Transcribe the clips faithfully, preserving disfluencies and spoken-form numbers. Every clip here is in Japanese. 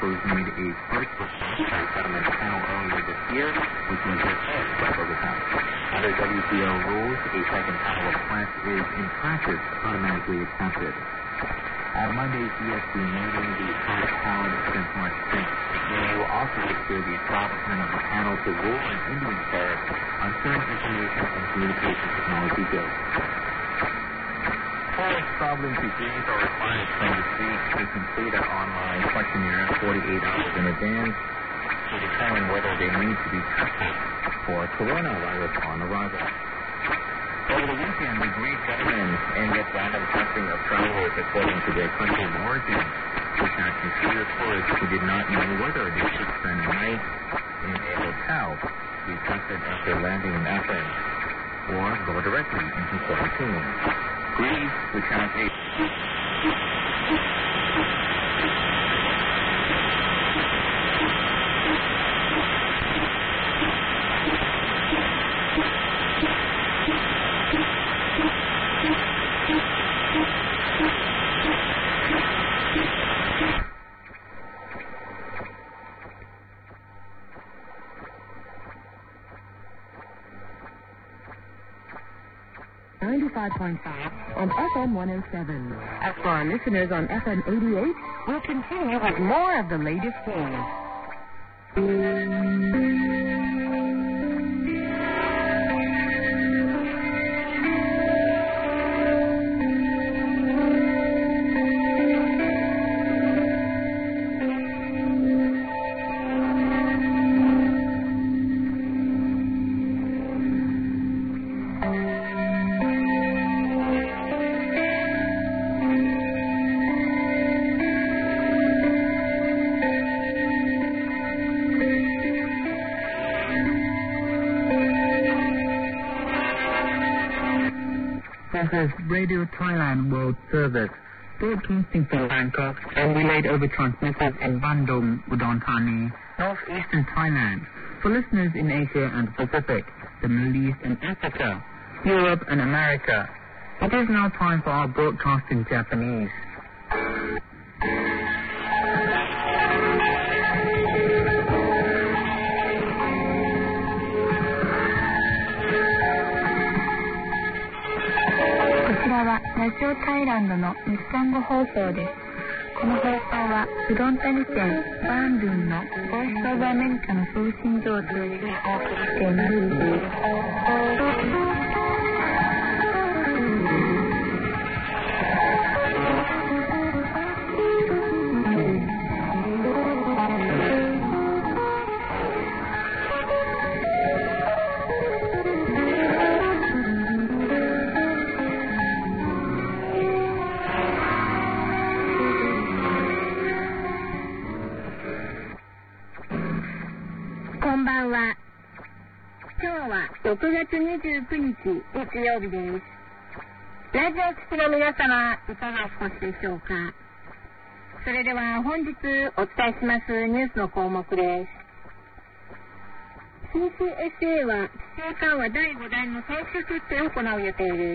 was made a first response by settlement panel earlier this year, which was repaired by Bogota. Under W T O rules, a second panel request is in practice automatically accepted. At Monday's E S D meeting, the highest held since March sixth, they will also secure the top turn of the panel to rule on Indian tariffs on certain information and communication technology goods. Tourist problem to gains are required from the state to complete an online questionnaire forty-eight hours in advance to determine whether they need to be tested for coronavirus on arrival. Over the weekend, the Greek government ended random testing of travelers according to their country of origin, which had considered tourists who did not know whether they should spend the night in a hotel be tested after landing in Athens or go directly into quarantine. Greece, which has a ninety-five point five and F M one oh seven. As for our listeners on F M eighty-eight, we'll continue with more of the latest news. 'This is Radio Thailand World Service, broadcasting from Bangkok and relayed over transmitters in Bandung, Udon Thani, northeastern Thailand, for listeners in Asia and the Pacific, the Middle East and Africa, Europe and America. It is now time for our broadcast in Japanese. ラジオタイランドの日本語放送です。この放送はフロンタニ県バーンドゥンのボイスオブアメリカの送信所を通じてお送りしています。ろくがつにじゅうくにち月曜日です。ラジオ聴きの皆様、いかがお過ごしでしょうか。それでは本日お伝えしますニュースの項目です。 シーシーエスエー は規制緩和だいごだんの最終決定を行う予定です。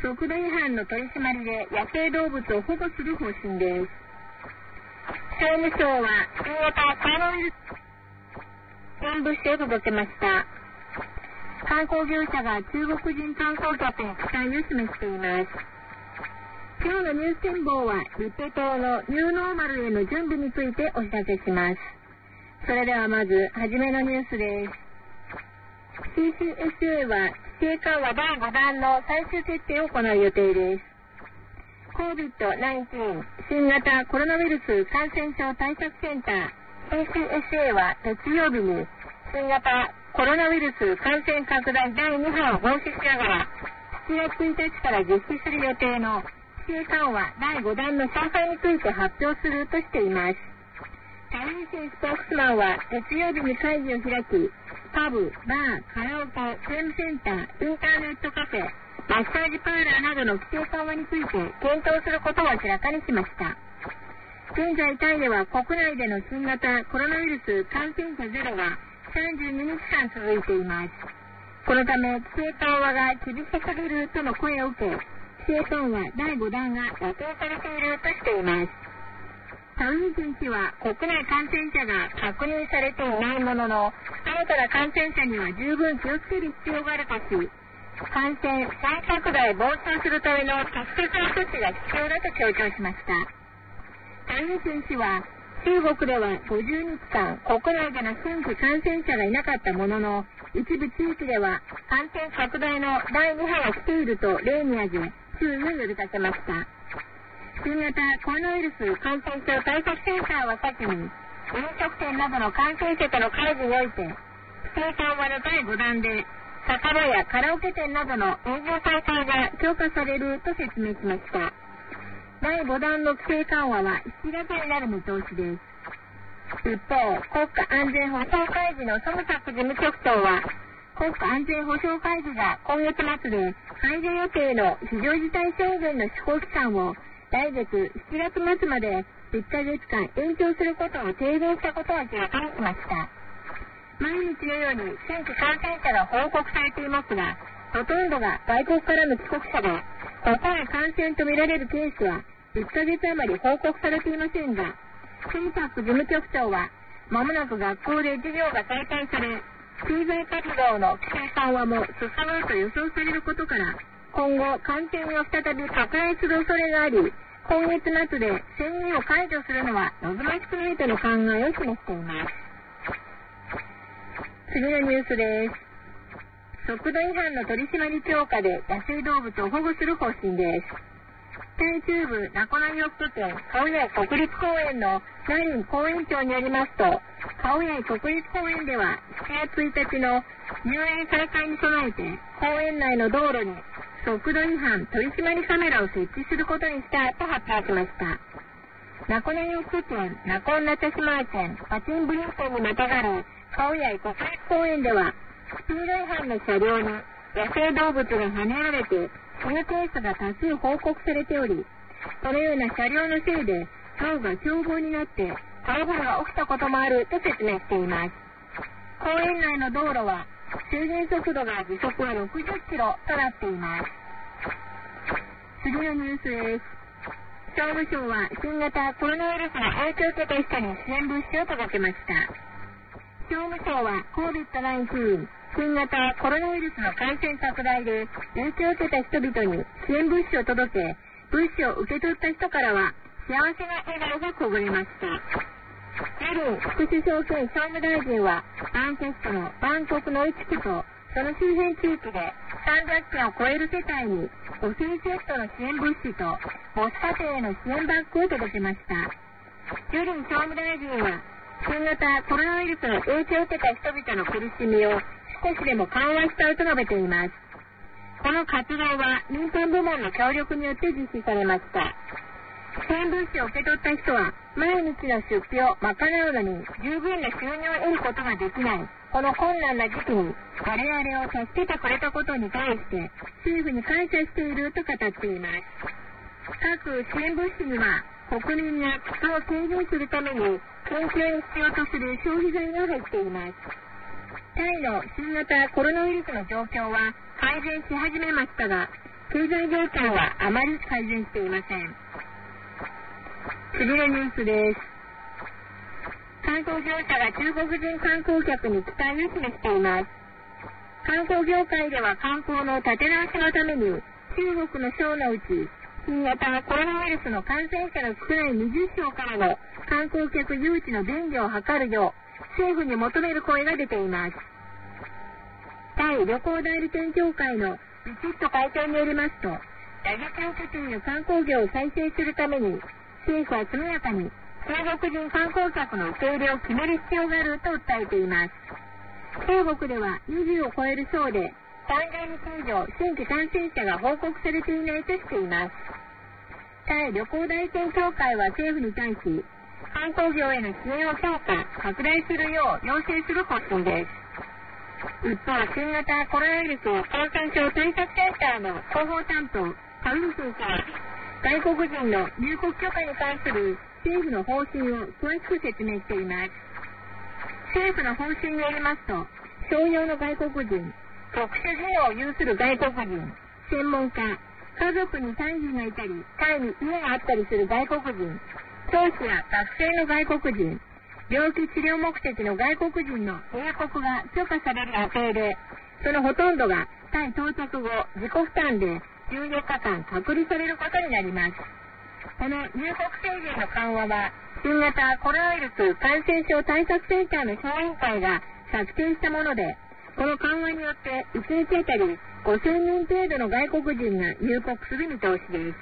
速度違反の取り締まりで野生動物を保護する方針です。商務省は新型コロナウイルス全物資を届けました。観光業者が中国人観光客に期待を示しています。今日のニュース展望は日ペ島のニューノーマルへの準備についてお知らせします。それではまずはじめのニュースです。 シーシーエスエー は規制緩和だいごだんの最終決定を行う予定です。 コービッドナインティーン 新型コロナウイルス感染症対策センター シーシーエスエー は月曜日に新型コロナウイルス感染拡大だいにはを防止しながらしちがつついたちから実施する予定の規制緩和だいごだんの詳細について発表するとしています。タイニシンスポークスマンは月曜日に会議を開き、パブ、バー、カラオケ、ゲームセンター、インターネットカフェ、マッサージパーラーなどの規制緩和について検討することを明らかにしました。現在タイでは国内での新型コロナウイルス感染者ゼロがさんじゅうににちかん続いています。このため規制緩和が厳しすぎるとの声を受け、規制緩和だいごだんが予定されているとしています。 タウン県市は国内感染者が確認されていないものの、新たな感染者には十分気をつける必要があるとし、感染再拡大防止をするための適切な措置が必要だと強調しました。タウン県市は、中国ではごじゅうにちかん国内での新規感染者がいなかったものの、一部地域では感染拡大のだいに波が来ていると例に挙げ、注意を呼びかけました。新型コロナウイルス感染症対策センターは先に、飲食店などの感染者との会議において、規制緩和のだいご弾で、酒場やカラオケ店などの営業再開が強化されると説明しました。だいご弾の規制緩和はしちがつになる見通しです。一方、国家安全保障会議のソムサク事務局長は、国家安全保障会議が今月末で解除予定の非常事態宣言の施行期間を来月しちがつ末までいっかげつかん延長することを提言したことを明らかにしました。毎日のように新規感染者が報告されていますが、ほとんどが外国からの帰国者で、国内感染とみられるケースはいっかげつ余り報告されていませんが、ソムサク事務局長は、まもなく学校で授業が再開され、経済活動の規制緩和も進むと予想されることから、今後感染が再び拡大する恐れがあり、今月末で宣言を解除するのは望ましくないとの考えを示しています。次のニュースです。速度違反の取り締まり強化で野生動物を保護する方針です。タイ中部ナコナヨップ県カオヤイ国立公園のナリン公園長によりますと、カオヤイ国立公園ではしちがつついたちの入園再開に備えて公園内の道路に速度違反取り締まりカメラを設置することにしたと発表しました。ナコナヨップ県ナコンナチャシマー県パチンブリン県にまたがるカオヤイ国立公園ではスピード違反の車両に野生動物がはねられて死ぬケースが多数報告されており、このような車両のせいで象が凶暴になってトラブルが起きたこともあると説明しています。公園内の道路は制限速度が時速はろくじゅっキロとなっています。次のニュースです。商務省は新型コロナウイルスの影響を受けた人に支援物資を届けました。商務省は コービッドナインティーン 新型コロナウイルスの感染拡大で影響を受けた人々に支援物資を届け、物資を受け取った人からは幸せな笑顔がこぼれました。エリン福祉省兼商務大臣はバンコクのバンコクのい地区とその周辺地域でさんびゃくけんを超える世帯にごせんセットの支援物資と母子家庭への支援バッグを届けました。エリン商務大臣は新型コロナウイルスの影響を受けた人々の苦しみを少しでも緩和したいと述べています。この活動は民間部門の協力によって実施されました。支援物資を受け取った人は毎日の出費を賄うのに十分な収入を得ることができないこの困難な時期に我々を助けてくれたことに対して政府に感謝していると語っています。各支援物資には国民が負担を軽減するために緊急に必要とする消費財が入っています。タイの新型コロナウイルスの状況は改善し始めましたが、経済状況はあまり改善していません。次のニュースです。観光業者が中国人観光客に期待を示しています。観光業界では観光の立て直しのために中国の省のうち新型コロナウイルスの感染者の少ないにじゅっしょうからの観光客誘致の便宜を図るよう政府に求める声が出ています。タイ旅行代理店協会のビチット会長によりますと、打撃を受けている観光業を再生するために政府は速やかに中国人観光客の受け入れを決める必要があると訴えています。中国ではにじゅうを超える省でさんじゅうにち以上新規感染者が報告されていないとしています。タイ旅行代理店協会は政府に対し、観光業への支援を強化、拡大するよう要請する方針です。一方、新型コロナウイルス感染症対策センターの広報担当、タウン先生は、外国人の入国許可に関する政府の方針を詳しく説明しています。政府の方針によりますと、商用の外国人、特殊技能を有する外国人、専門家、家族に単身がいたり、タイに家があったりする外国人、 教師や学生の外国人、病気治療目的の外国人の入国が許可される予定で、そのほとんどがタイ到着後、自己負担でじゅうよっかかん隔離されることになります。この入国制限の緩和は、新型コロナウイルス感染症対策センターの小委員会が策定したもので、この緩和によっていちにちあたりごせんにん程度の外国人が入国する見通しです。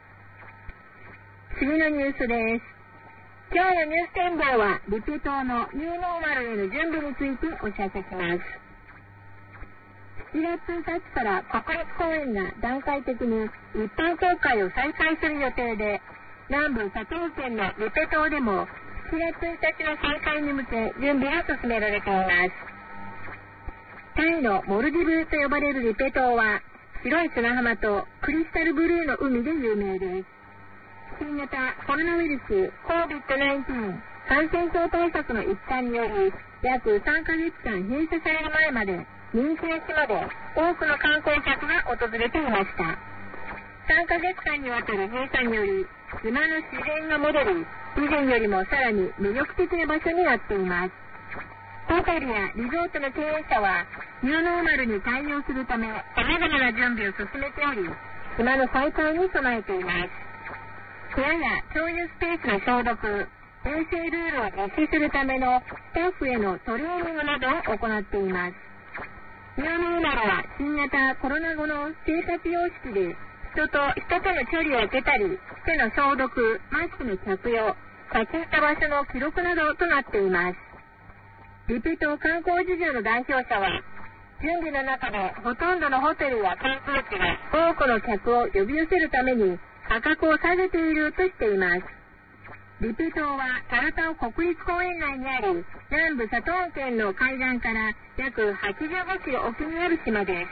次のニュースです。今日のニュース展望は、リペ島のニューノーマルへの準備についてお知らせします。しちがつついたちから国立公園が段階的に一般公開を再開する予定で、南部サトウ県のリペ島でもしちがつついたちの再開に向け準備が進められています。タイのモルディブと呼ばれるリペ島は、白い砂浜とクリスタルブルーの海で有名です。新型コロナウイルス コービッドナインティーン 感染症対策の一環により、約さんかげつかん閉鎖される前まで人気の島で多くの観光客が訪れていました。さんかげつかんにわたる閉鎖により、島の自然が戻り、以前よりもさらに魅力的な場所になっています。ホテルやリゾートの経営者は、ニューノーマルに対応するため、様々な準備を進めており、島の再開に備えています。部屋や共有スペースの消毒、衛生ルールを実施するためのスタッフへのトレーニングなどを行っています。ニューノーマルは新型コロナ後の生活様式で、人と人との距離を空けたり、手の消毒、マスクの着用、立ち入った場所の記録などとなっています。リペ島観光事業の代表者は、準備の中でほとんどのホテルや観光地が多くの客を呼び寄せるために価格を下げているとしています。リペ島はタラタオ国立公園内にあり、南部サトウ県の海岸から約はちじゅうごキロ沖にある島です。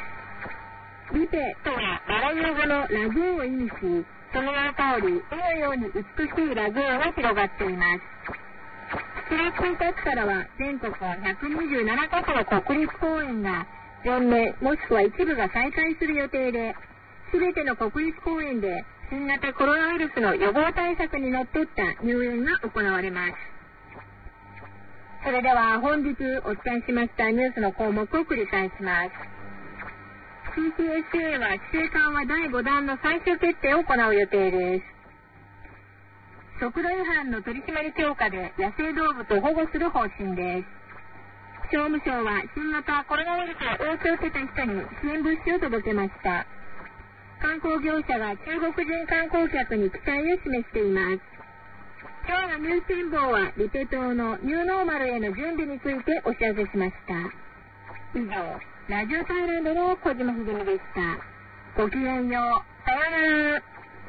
リペとはマラユー語のラグーンを意味し、その名の通り、絵のように美しいラグーンが広がっています。しちがつついたちからは全国ひゃくにじゅうななかしょの国立公園が全面もしくは一部が再開する予定で、すべての国立公園で新型コロナウイルスの予防対策にのっとった入園が行われます。それでは本日お伝えしましたニュースの項目を繰り返します。シーティーエスエー は規制緩和だいごだんの最終決定を行う予定です。速度違反の取り締まり強化で野生動物を保護する方針です。商務省は新型コロナウイルスの影響を受けた人に支援物資を届けました。観光業者が中国人観光客に期待を示しています。今日のニュース展望はリペ島のニューノーマルへの準備についてお知らせしました。以上、ラジオタイランドの小島秀美でした。ごきげんよう。さようなら。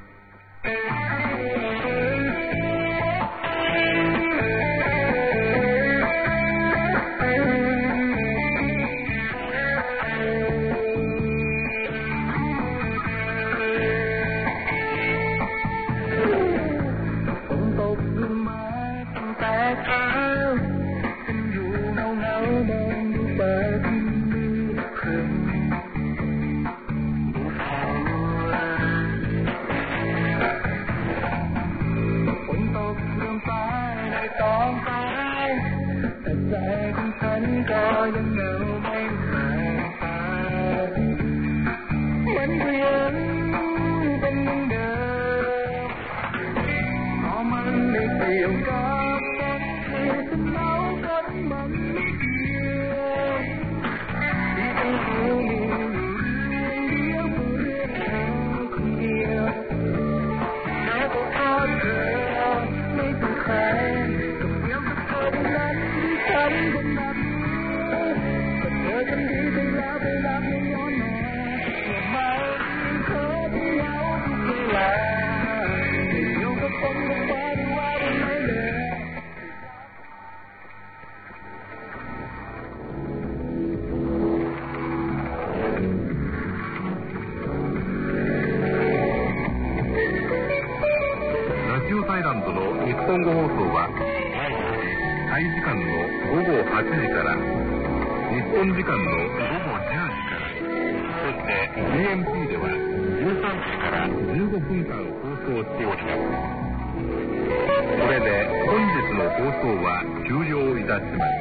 本語放送はタイ時間のごごはちじから日本時間のごごじゅうじから、そして ジーエムティー ではじゅうさんじからじゅうごふんかん放送しております。 これで本日の放送は終了いたしました。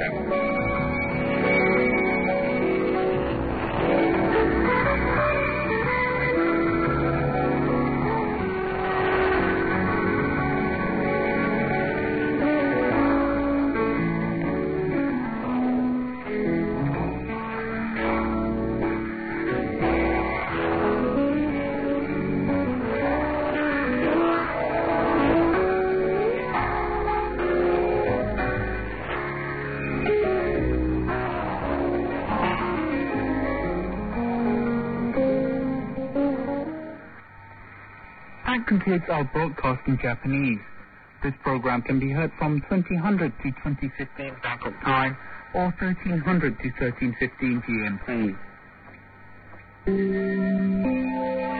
That concludes our broadcast in Japanese. This program can be heard from twenty hundred to twenty fifteen Bangkok time or thirteen hundred to thirteen fifteen G M T.